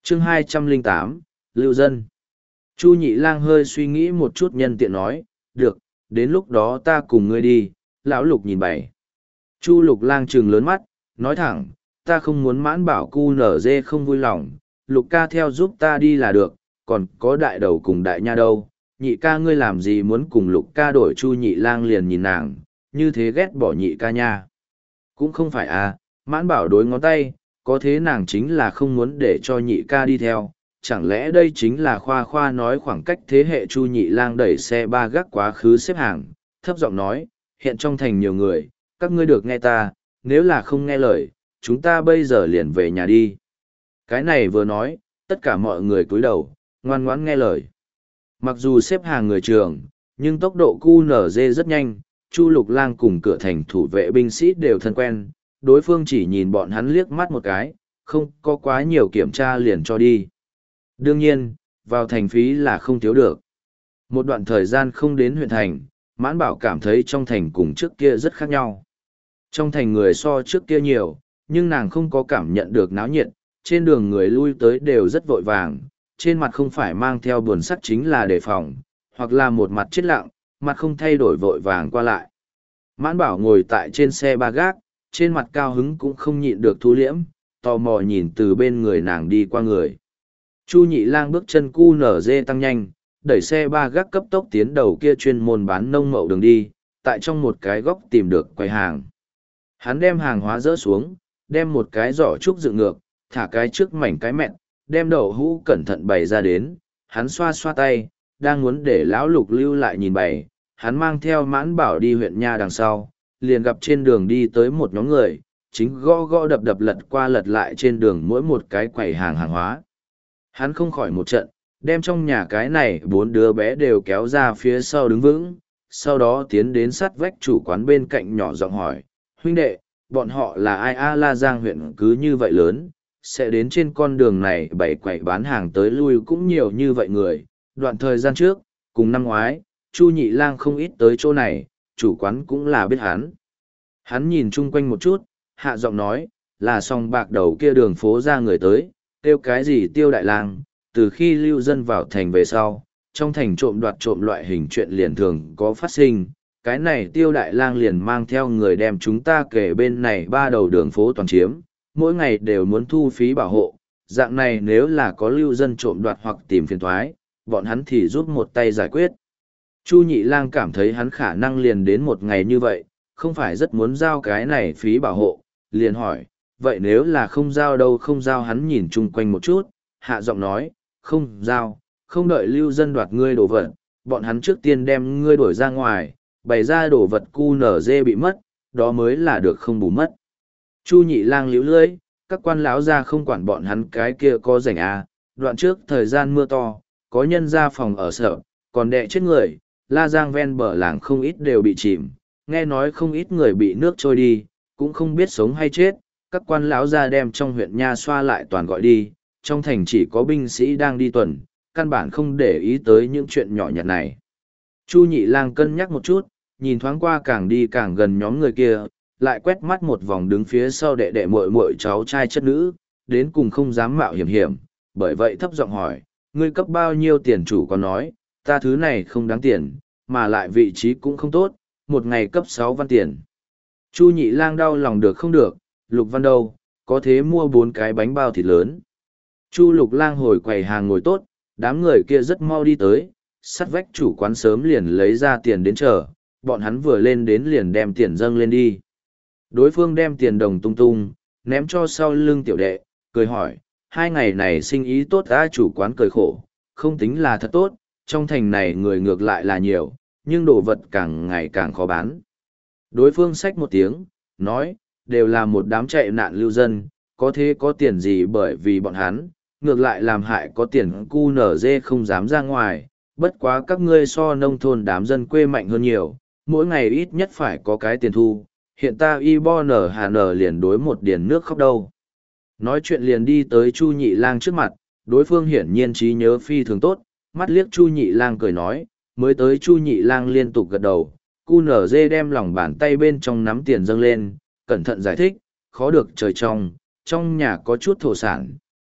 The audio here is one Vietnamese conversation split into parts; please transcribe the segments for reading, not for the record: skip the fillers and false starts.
chương 208, Lưu Dân. Chu Nhị Lang hơi suy nghĩ một chút nhân tiện nói, được, đến lúc đó ta cùng ngươi đi. Lão Lục nhìn bày. Chu Lục Lang trừng lớn mắt, nói thẳng, ta không muốn Mãn Bảo cu nở dê không vui lòng, Lục ca theo giúp ta đi là được, còn có đại đầu cùng đại nha đâu. Nhị ca ngươi làm gì muốn cùng Lục ca đổi? Chu Nhị Lang liền nhìn nàng, như thế ghét bỏ nhị ca nha. Cũng không phải à, Mãn Bảo đối ngón tay, có thế nàng chính là không muốn để cho nhị ca đi theo. Chẳng lẽ đây chính là khoa khoa nói khoảng cách thế hệ? Chu Nhị Lang đẩy xe ba gác quá khứ xếp hàng, thấp giọng nói, hiện trong thành nhiều người, các ngươi được nghe ta, nếu là không nghe lời, chúng ta bây giờ liền về nhà đi. Cái này vừa nói, tất cả mọi người cúi đầu, ngoan ngoãn nghe lời. Mặc dù xếp hàng người trường, nhưng tốc độ QNZ rất nhanh, Chu Lục Lang cùng cửa thành thủ vệ binh sĩ đều thân quen, đối phương chỉ nhìn bọn hắn liếc mắt một cái, không có quá nhiều kiểm tra liền cho đi. Đương nhiên, vào thành phí là không thiếu được. Một đoạn thời gian không đến huyện thành, Mãn Bảo cảm thấy trong thành cùng trước kia rất khác nhau. Trong thành người so trước kia nhiều, nhưng nàng không có cảm nhận được náo nhiệt, trên đường người lui tới đều rất vội vàng, trên mặt không phải mang theo buồn sắc chính là đề phòng, hoặc là một mặt chết lặng, mặt không thay đổi vội vàng qua lại. Mãn Bảo ngồi tại trên xe ba gác, trên mặt cao hứng cũng không nhịn được thu liễm, tò mò nhìn từ bên người nàng đi qua người. Chu Nhị Lang bước chân cu nở dê tăng nhanh, đẩy xe ba gác cấp tốc tiến đầu kia chuyên môn bán nông mậu đường đi, tại trong một cái góc tìm được quầy hàng. Hắn đem hàng hóa dỡ xuống, đem một cái giỏ trúc dựng ngược, thả cái trước mảnh cái mẹn, đem đậu hũ cẩn thận bày ra đến, hắn xoa xoa tay, đang muốn để lão Lục lưu lại nhìn bày, hắn mang theo Mãn Bảo đi huyện nha đằng sau, liền gặp trên đường đi tới một nhóm người, chính gõ gõ đập đập lật qua lật lại trên đường mỗi một cái quầy hàng hàng hóa. Hắn không khỏi một trận, đem trong nhà cái này 4 đứa bé đều kéo ra phía sau đứng vững, sau đó tiến đến sát vách chủ quán bên cạnh nhỏ giọng hỏi, huynh đệ, bọn họ là ai? A La Giang huyện cứ như vậy lớn, sẽ đến trên con đường này bày quầy bán hàng tới lui cũng nhiều như vậy người. Đoạn thời gian trước, cùng năm ngoái, Chu Nhị Lang không ít tới chỗ này, chủ quán cũng là biết hắn. Hắn nhìn chung quanh một chút, hạ giọng nói, là song bạc đầu kia đường phố ra người tới, kêu cái gì Tiêu Đại Lang. Từ khi lưu dân vào thành về sau, trong thành trộm đoạt trộm loại hình chuyện liền thường có phát sinh, cái này Tiêu Đại Lang liền mang theo người đem chúng ta kể bên này 3 đầu đường phố toàn chiếm, mỗi ngày đều muốn thu phí bảo hộ, dạng này nếu là có lưu dân trộm đoạt hoặc tìm phiền toái, bọn hắn thì giúp một tay giải quyết. Chu Nhị Lang cảm thấy hắn khả năng liền đến một ngày như vậy, không phải rất muốn giao cái này phí bảo hộ, liền hỏi, vậy nếu là không giao đâu? Không giao? Hắn nhìn chung quanh một chút, hạ giọng nói, không giao, không đợi lưu dân đoạt ngươi đồ vật, bọn hắn trước tiên đem ngươi đuổi ra ngoài, bày ra đồ vật QNZ bị mất, đó mới là được không bù mất. Chu Nhị Lang liễu lưỡi, các quan lão ra không quản bọn hắn cái kia có rảnh à, đoạn trước thời gian mưa to, có nhân ra phòng ở sở, còn đẻ chết người, La Giang ven bờ làng không ít đều bị chìm, nghe nói không ít người bị nước trôi đi, cũng không biết sống hay chết, các quan lão ra đem trong huyện nha xoa lại toàn gọi đi, trong thành chỉ có binh sĩ đang đi tuần, căn bản không để ý tới những chuyện nhỏ nhặt này. Chu Nhị Lang cân nhắc một chút, nhìn thoáng qua càng đi càng gần nhóm người kia, lại quét mắt một vòng đứng phía sau đệ đệ muội muội cháu trai chất nữ, đến cùng không dám mạo hiểm hiểm, bởi vậy thấp giọng hỏi, ngươi cấp bao nhiêu tiền? Chủ có nói, ta thứ này không đáng tiền, mà lại vị trí cũng không tốt, một ngày cấp 6 văn tiền. Chu Nhị Lang đau lòng được không được, Lục Văn đâu, có thế mua 4 cái bánh bao thịt lớn. Chu Lục Lang hồi quầy hàng ngồi tốt, đám người kia rất mau đi tới, sát vách chủ quán sớm liền lấy ra tiền đến chờ, bọn hắn vừa lên đến liền đem tiền dâng lên đi. Đối phương đem tiền đồng tung tung, ném cho sau lưng tiểu đệ, cười hỏi, 2 ngày này sinh ý tốt á? Chủ quán cười khổ, không tính là thật tốt, trong thành này người ngược lại là nhiều, nhưng đồ vật càng ngày càng khó bán. Đối phương xách một tiếng, nói, đều là một đám chạy nạn lưu dân, có thế có tiền gì? Bởi vì bọn hắn, ngược lại làm hại có tiền QNZ không dám ra ngoài, bất quá các ngươi so nông thôn đám dân quê mạnh hơn nhiều, mỗi ngày ít nhất phải có cái tiền thu, hiện ta IBON liền đối một điền nước khóc đâu. Nói chuyện liền đi tới Chu Nhị Lang trước mặt, đối phương hiển nhiên trí nhớ phi thường tốt, mắt liếc Chu Nhị Lang cười nói, mới tới. Chu Nhị Lang liên tục gật đầu, QNZ đem lòng bàn tay bên trong nắm tiền dâng lên, cẩn thận giải thích, khó được trời trong nhà có chút thổ sản,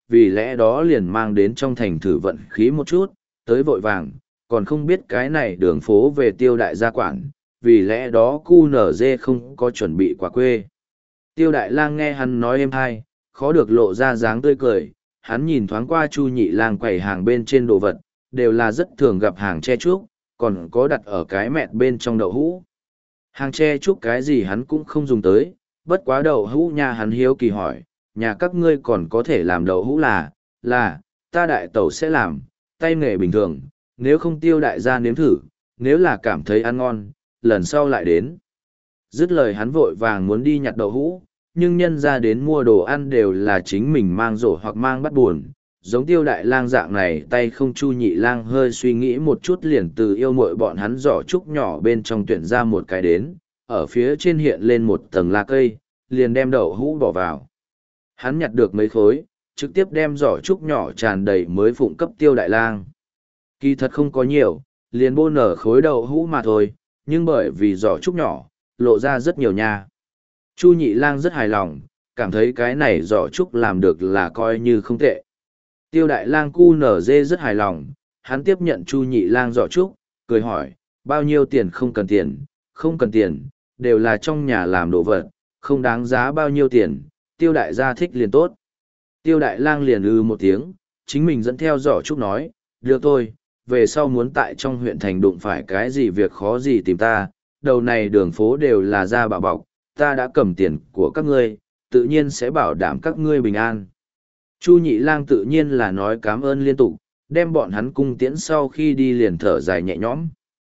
vì lẽ đó liền mang đến trong thành thử vận khí một chút, tới vội vàng, còn không biết cái này đường phố về Tiêu đại gia quản, vì lẽ đó QNZ không có chuẩn bị quả quê. Tiêu đại lang nghe hắn nói êm hay, khó được lộ ra dáng tươi cười, hắn nhìn thoáng qua Chu nhị lang quầy hàng bên trên đồ vật, đều là rất thường gặp hàng che trúc, còn có đặt ở cái mẹt bên trong đậu hũ. Hàng che trúc cái gì hắn cũng không dùng tới, bất quá đậu hũ nhà hắn hiếu kỳ hỏi, nhà các ngươi còn có thể làm đậu hũ là, ta đại tẩu sẽ làm, tay nghề bình thường, nếu không Tiêu đại gia nếm thử, nếu là cảm thấy ăn ngon, lần sau lại đến. Dứt lời hắn vội vàng muốn đi nhặt đậu hũ, nhưng nhân ra đến mua đồ ăn đều là chính mình mang rổ hoặc mang bắt buồn. Giống Tiêu đại lang dạng này tay không Chu nhị lang hơi suy nghĩ một chút liền từ yêu mội bọn hắn giỏ trúc nhỏ bên trong tuyển ra một cái đến, ở phía trên hiện lên một tầng la cây, liền đem đậu hũ bỏ vào. Hắn nhặt được mấy khối, trực tiếp đem giỏ trúc nhỏ tràn đầy mới phụng cấp Tiêu đại lang. Kỳ thật không có nhiều, liền bô nở khối đậu hũ mà thôi, nhưng bởi vì giỏ trúc nhỏ, lộ ra rất nhiều nha. Chu nhị lang rất hài lòng, cảm thấy cái này giỏ trúc làm được là coi như không tệ. Tiêu đại lang QNZ rất hài lòng, hắn tiếp nhận Chu nhị lang giỏ trúc, cười hỏi, bao nhiêu tiền không cần tiền, không cần tiền, đều là trong nhà làm đồ vật, không đáng giá bao nhiêu tiền, tiêu đại gia thích liền tốt. Tiêu đại lang liền một tiếng, chính mình dẫn theo giỏ trúc nói, được thôi, về sau muốn tại trong huyện thành đụng phải cái gì việc khó gì tìm ta, đầu này đường phố đều là ra bảo bọc, ta đã cầm tiền của các ngươi, tự nhiên sẽ bảo đảm các ngươi bình an. Chu nhị lang tự nhiên là nói cảm ơn liên tục, đem bọn hắn cung tiễn sau khi đi liền thở dài nhẹ nhõm.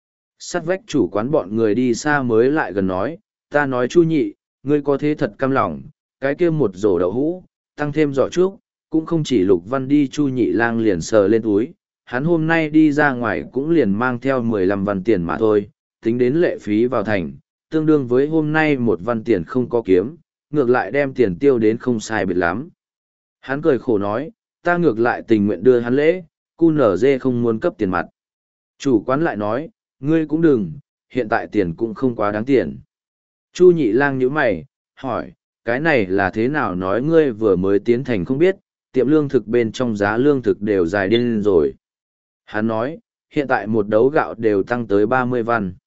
Sát vách chủ quán bọn người đi xa mới lại gần nói, ta nói Chu nhị, ngươi có thế thật căm lòng, cái kia một rổ đậu hũ, tăng thêm giỏ trúc, cũng không chỉ Lục Văn đi. Chu nhị lang liền sờ lên túi, hắn hôm nay đi ra ngoài cũng liền mang theo 15 văn tiền mà thôi, tính đến lệ phí vào thành, tương đương với hôm nay 1 văn tiền không có kiếm, ngược lại đem tiền tiêu đến không sai biệt lắm. Hắn cười khổ nói, ta ngược lại tình nguyện đưa hắn lễ, QNZ không muốn cấp tiền mặt. Chủ quán lại nói, ngươi cũng đừng, hiện tại tiền cũng không quá đáng tiền. Chu nhị lang nhíu mày, hỏi, cái này là thế nào nói ngươi vừa mới tiến thành không biết, tiệm lương thực bên trong giá lương thực đều dài điên rồi. Hắn nói, hiện tại một đấu gạo đều tăng tới 30 văn.